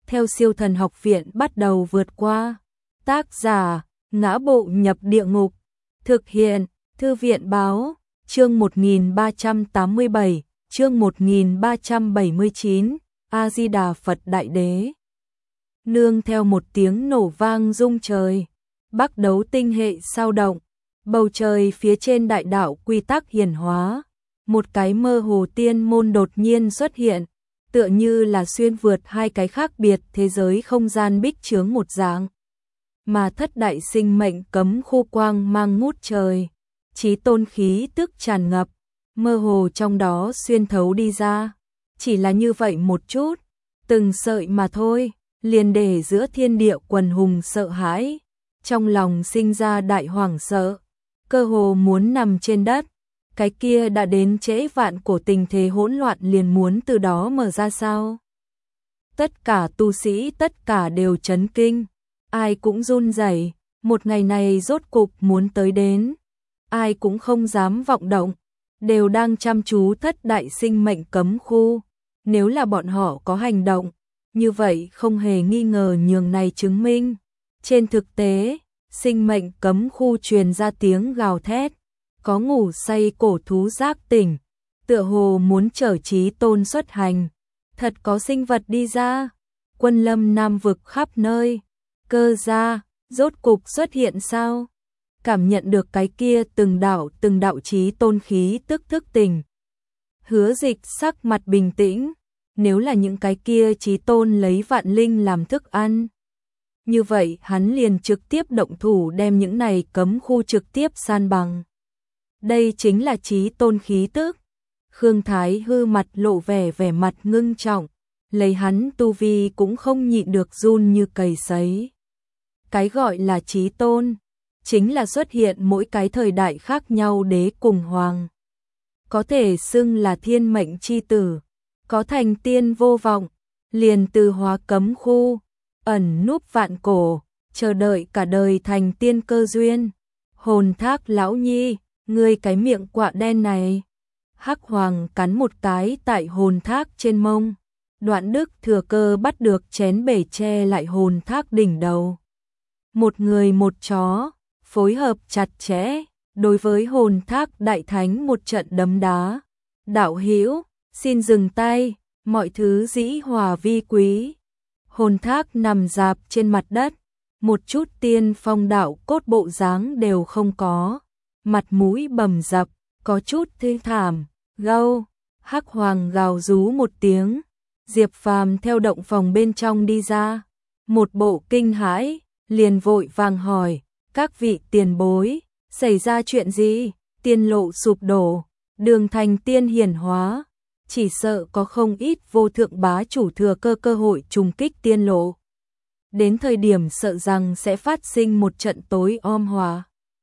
theo Siêu Thần Học Viện bắt đầu vượt qua. Tác giả: Ngã Bộ Nhập Địa Ngục. Thực hiện: Thư viện báo. Chương 1387, chương 1379, A Di Đà Phật Đại Đế. Nương theo một tiếng nổ vang rung trời, Bắc Đấu tinh hệ sao động, bầu trời phía trên đại đạo quy tắc hiển hóa, một cái mơ hồ tiên môn đột nhiên xuất hiện, tựa như là xuyên vượt hai cái khác biệt thế giới không gian bích chướng một dạng. Mà thất đại sinh mệnh cấm khu quang mang ngút trời, chí tôn khí tức tràn ngập, mơ hồ trong đó xuyên thấu đi ra, chỉ là như vậy một chút, từng sợi mà thôi, liền để giữa thiên địa quần hùng sợ hãi, trong lòng sinh ra đại hoảng sợ, cơ hồ muốn nằm trên đất. Cái kia đã đến trễ vạn cổ tình thế hỗn loạn liền muốn từ đó mở ra sao? Tất cả tu sĩ tất cả đều chấn kinh, ai cũng run rẩy, một ngày này rốt cục muốn tới đến, ai cũng không dám vọng động, đều đang chăm chú thất đại sinh mệnh cấm khu, nếu là bọn họ có hành động, như vậy không hề nghi ngờ nhường này chứng minh. Trên thực tế, sinh mệnh cấm khu truyền ra tiếng gào thét, có ngủ say cổ thú giác tỉnh, tựa hồ muốn chở chí tôn xuất hành, thật có sinh vật đi ra, quân lâm nam vực khắp nơi, cơ gia, rốt cục xuất hiện sao? Cảm nhận được cái kia từng đạo chí tôn khí tức thức tỉnh. Hứa Dịch sắc mặt bình tĩnh, nếu là những cái kia chí tôn lấy vạn linh làm thức ăn, như vậy hắn liền trực tiếp động thủ đem những này cấm khu trực tiếp san bằng. Đây chính là chí tôn khí tức. Khương Thái Hư mặt lộ vẻ mặt ngưng trọng, lấy hắn tu vi cũng không nhịn được run như cầy sấy. Cái gọi là chí tôn, chính là xuất hiện mỗi cái thời đại khác nhau đế cùng hoàng. Có thể xưng là thiên mệnh chi tử, có thành tiên vô vọng, liền từ hóa cấm khu, ẩn núp vạn cổ, chờ đợi cả đời thành tiên cơ duyên. Hồn Thác lão nhi, ngươi cái miệng quạ đen này. Hắc Hoàng cắn một cái tại Hồn Thác trên mông. Đoạn Đức thừa cơ bắt được chén bể che lại Hồn Thác đỉnh đầu. Một người một chó, phối hợp chặt chẽ, đối với Hồn Thác đại thánh một trận đấm đá. Đạo hữu, xin dừng tay, mọi thứ dĩ hòa vi quý. Hồn Thác nằm rạp trên mặt đất, một chút tiên phong đạo cốt bộ dáng đều không có, mặt mũi bầm dập, có chút thê thảm. Gâu, Hắc Hoàng gào rú một tiếng, Diệp Phàm theo động phòng bên trong đi ra, một bộ kinh hãi, liền vội vàng hỏi, các vị tiền bối, xảy ra chuyện gì? Tiên lộ sụp đổ, đường thành tiên hiển hóa, chỉ sợ có không ít vô thượng bá chủ thừa cơ hội trùng kích tiên lộ. Đến thời điểm sợ rằng sẽ phát sinh một trận tối om hòa.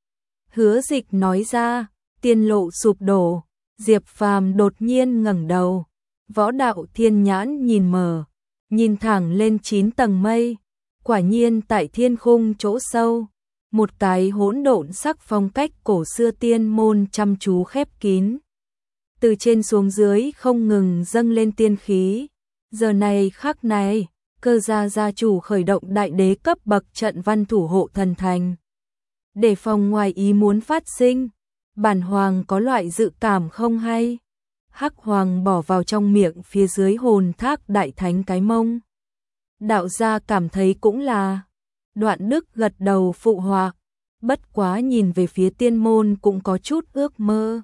Hứa Dịch nói ra, tiên lộ sụp đổ, Diệp Phàm đột nhiên ngẩng đầu, võ đạo thiên nhãn nhìn mờ, nhìn thẳng lên 9 tầng mây, quả nhiên tại thiên khung chỗ sâu, một cái hỗn độn sắc phong cách cổ xưa tiên môn chăm chú khép kín. Từ trên xuống dưới không ngừng dâng lên tiên khí, giờ này khắc này, cơ gia gia chủ khởi động đại đế cấp bậc trận văn thủ hộ thần thành. Để phòng ngoài ý muốn phát sinh, bản hoàng có loại dự cảm không hay. Hắc Hoàng bỏ vào trong miệng phía dưới Hồn Thác đại thánh cái mông. Đạo gia cảm thấy cũng là. Đoạn Đức gật đầu phụ họa, bất quá nhìn về phía tiên môn cũng có chút ước mơ.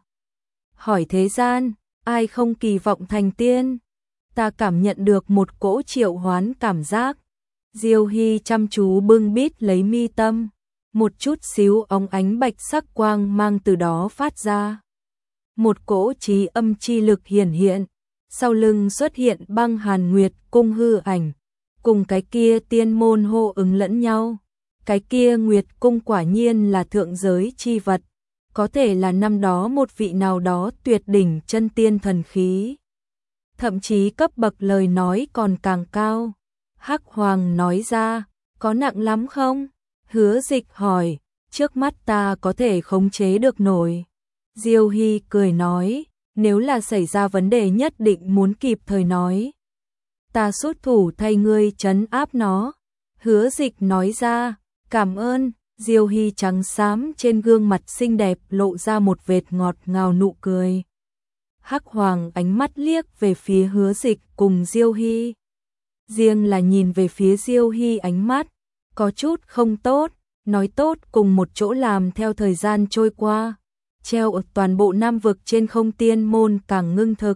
Hỏi thế gian, ai không kỳ vọng thành tiên? Ta cảm nhận được một cỗ triệu hoán cảm giác. Diêu Hy chăm chú bưng bít lấy mi tâm, một chút xíu óng ánh bạch sắc quang mang từ đó phát ra. Một cỗ trí âm chi lực hiển hiện, sau lưng xuất hiện Băng Hàn Nguyệt cung hư ảnh, cùng cái kia tiên môn hô ứng lẫn nhau. Cái kia Nguyệt cung quả nhiên là thượng giới chi vật, có thể là năm đó một vị nào đó tuyệt đỉnh chân tiên thần khí. Thậm chí cấp bậc lời nói còn càng cao. Hắc Hoàng nói ra, có nặng lắm không? Hứa Dịch hỏi, trước mắt ta có thể khống chế được nổi. Diêu Hy cười nói, nếu là xảy ra vấn đề nhất định muốn kịp thời nói. ta xuất thủ thay ngươi trấn áp nó. Hứa Dịch nói ra, cảm ơn. Diêu Hy trắng xám trên gương mặt xinh đẹp lộ ra một vệt ngọt ngào nụ cười. Hắc Hoàng ánh mắt liếc về phía Hứa Dịch cùng Diêu Hy. Riêng là nhìn về phía Diêu Hy ánh mắt có chút không tốt, nói tốt cùng một chỗ làm theo thời gian trôi qua, treo ở toàn bộ Nam vực trên không tiên môn càng ngưng thực.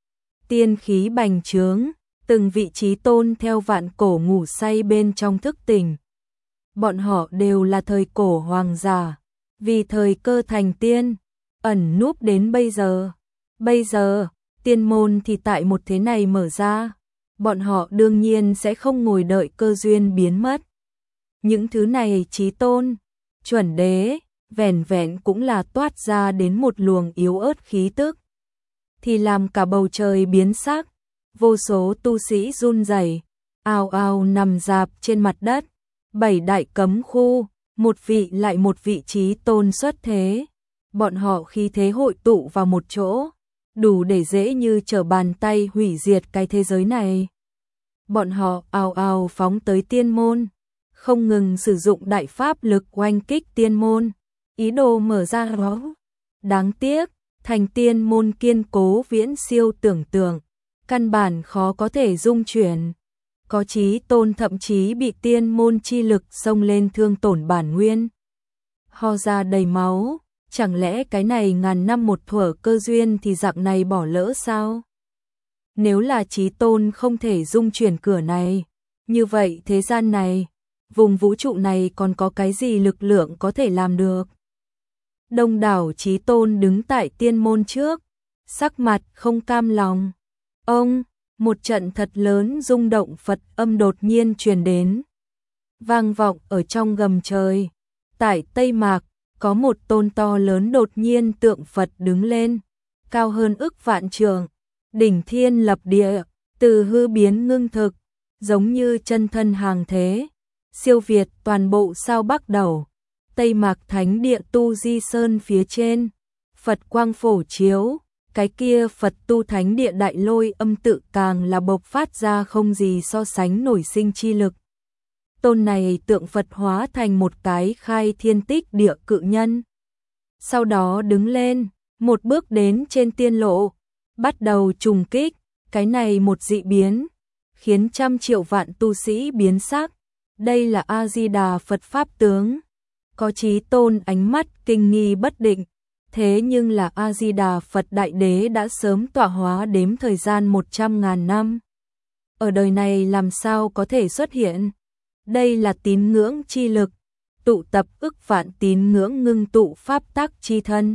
Tiên khí bành trướng, từng vị trí tôn theo vạn cổ ngủ say bên trong thức tỉnh. Bọn họ đều là thời cổ hoàng giả, vì thời cơ thành tiên, ẩn núp đến bây giờ. Bây giờ, tiên môn thì tại một thế này mở ra, bọn họ đương nhiên sẽ không ngồi đợi cơ duyên biến mất. Những thứ này chí tôn, chuẩn đế, vẻn vẹn cũng là toát ra đến một luồng yếu ớt khí tức, thì làm cả bầu trời biến sắc, vô số tu sĩ run rẩy, ào ào nằm rạp trên mặt đất. 7 đại cấm khu, một vị lại một vị chí tôn xuất thế, bọn họ khí thế hội tụ vào một chỗ, đủ để dễ như trở bàn tay hủy diệt cái thế giới này. Bọn họ ào ào phóng tới tiên môn, không ngừng sử dụng đại pháp lực oanh kích tiên môn, ý đồ mở ra nó. Đáng tiếc, thành tiên môn kiên cố viễn siêu tưởng tượng, căn bản khó có thể dung chuyển. Có chí tôn thậm chí bị tiên môn chi lực xông lên thương tổn bản nguyên, ho ra đầy máu. Chẳng lẽ cái này ngàn năm một thuở cơ duyên thì dạng này bỏ lỡ sao? Nếu là chí tôn không thể dung chuyển cửa này, như vậy thế gian này, vùng vũ trụ này còn có cái gì lực lượng có thể làm được? Đông đảo chí tôn đứng tại tiên môn trước, sắc mặt không cam lòng. Ông, một trận thật lớn rung động Phật âm đột nhiên truyền đến, vang vọng ở trong gầm trời. Tại Tây Mạc, có một tôn to lớn đột nhiên tượng Phật đứng lên, cao hơn ức vạn trượng, đỉnh thiên lập địa, từ hư biến ngưng thực, giống như chân thân hàng thế, siêu việt toàn bộ sao Bắc đầu. Tây Mạc Thánh địa Tu Di Sơn phía trên, Phật quang phổ chiếu, cái kia Phật tu thánh địa đại lôi âm tự càng là bộc phát ra không gì so sánh nổi sinh chi lực. Tôn này tượng Phật hóa thành một cái khai thiên tích địa cự nhân. Sau đó đứng lên, một bước đến trên tiên lộ, bắt đầu trùng kích, cái này một dị biến, khiến trăm triệu vạn tu sĩ biến sắc. Đây là A-di-đà Phật Pháp tướng. Có chí tôn ánh mắt kinh nghi bất định, thế nhưng là A-di-đà Phật Đại Đế đã sớm tọa hóa đếm thời gian 100.000 năm. Ở đời này làm sao có thể xuất hiện? Đây là tín ngưỡng chi lực, tụ tập ức vạn tín ngưỡng ngưng tụ pháp tắc chi thân.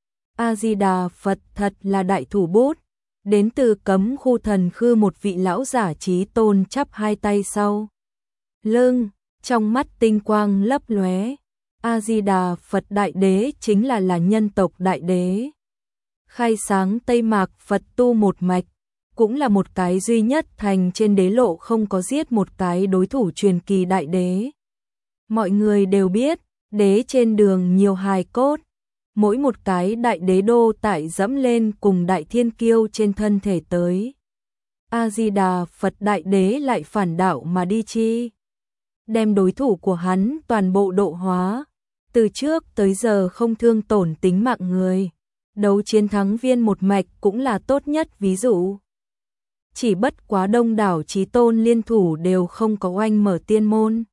A-di-đà Phật thật là đại thủ bút. Đến từ cấm khu thần khư một vị lão giả chí tôn chắp hai tay sau lưng, trong mắt tinh quang lấp lóe. A-di-đà Phật Đại Đế chính là nhân tộc Đại Đế, khai sáng Tây Mạc Phật tu một mạch, cũng là một cái duy nhất thành trên đế lộ không có giết một cái đối thủ truyền kỳ Đại Đế. Mọi người đều biết, đế trên đường nhiều hài cốt, mỗi một cái Đại Đế đô tại dẫm lên cùng Đại Thiên Kiêu trên thân thể tới. A-di-đà Phật Đại Đế lại phản đạo mà đi chi, đem đối thủ của hắn toàn bộ độ hóa, từ trước tới giờ không thương tổn tính mạng người. Đấu chiến thắng viên một mạch cũng là tốt nhất ví dụ. Chỉ bất quá đông đảo chí tôn liên thủ đều không có oanh mở tiên môn.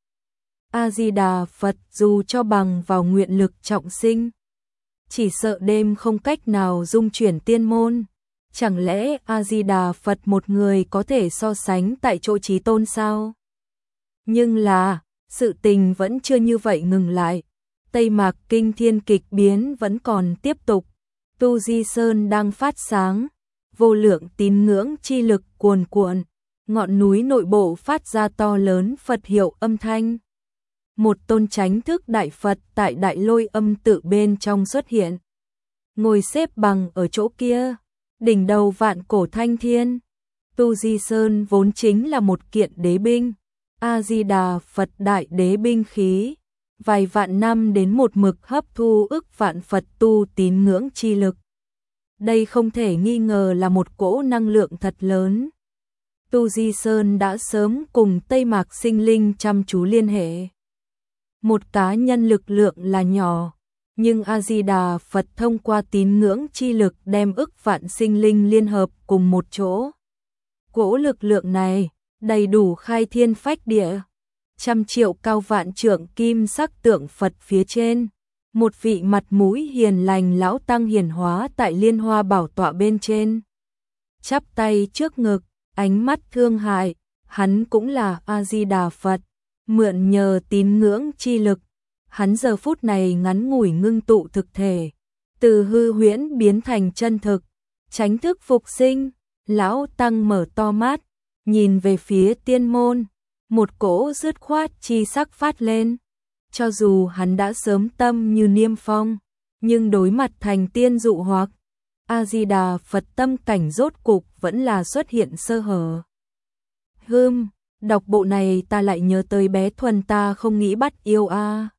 A-di-đà Phật dù cho bằng vào nguyện lực trọng sinh, chỉ sợ đêm không cách nào dung chuyển tiên môn. Chẳng lẽ A-di-đà Phật một người có thể so sánh tại chỗ chí tôn sao? Nhưng là, sự tình vẫn chưa như vậy ngừng lại. Tây Mạc kinh thiên kịch biến vẫn còn tiếp tục. Tu Di Sơn đang phát sáng, vô lượng tín ngưỡng chi lực cuồn cuộn, ngọn núi nội bộ phát ra to lớn Phật hiệu âm thanh. Một tôn chánh thức đại Phật tại đại lôi âm tự bên trong xuất hiện, ngồi xếp bằng ở chỗ kia, đỉnh đầu vạn cổ thanh thiên. Tu Di Sơn vốn chính là một kiện đế binh, A-di-đà Phật Đại Đế binh khí, vài vạn năm đến một mực hấp thu ức vạn Phật tu tín ngưỡng chi lực. Đây không thể nghi ngờ là một cỗ năng lượng thật lớn. Tu Di Sơn đã sớm cùng Tây Mạc sinh linh chăm chú liên hệ. Một cá nhân lực lượng là nhỏ, nhưng A-di-đà Phật thông qua tín ngưỡng chi lực đem ức vạn sinh linh liên hợp cùng một chỗ. Cỗ lực lượng này đầy đủ khai thiên phách địa, 100 triệu cao vạn trượng kim sắc tượng Phật phía trên, một vị mặt mũi hiền lành lão tăng hiển hóa tại Liên Hoa bảo tọa bên trên. Chắp tay trước ngực, ánh mắt thương hại, hắn cũng là A-di-đà Phật, mượn nhờ tín ngưỡng chi lực, hắn giờ phút này ngắn ngủi ngưng tụ thực thể, từ hư huyễn biến thành chân thực, chánh thức phục sinh. Lão tăng mở to mắt, nhìn về phía tiên môn, một cỗ dứt khoát chi sắc phát lên. Cho dù hắn đã sớm tâm như niêm phong, nhưng đối mặt thành tiên dụ hoặc, A-di-đà Phật tâm cảnh rốt cục vẫn là xuất hiện sơ hở. Đọc bộ này ta lại nhớ tới bé Thuần ta không nghĩ bắt yêu a.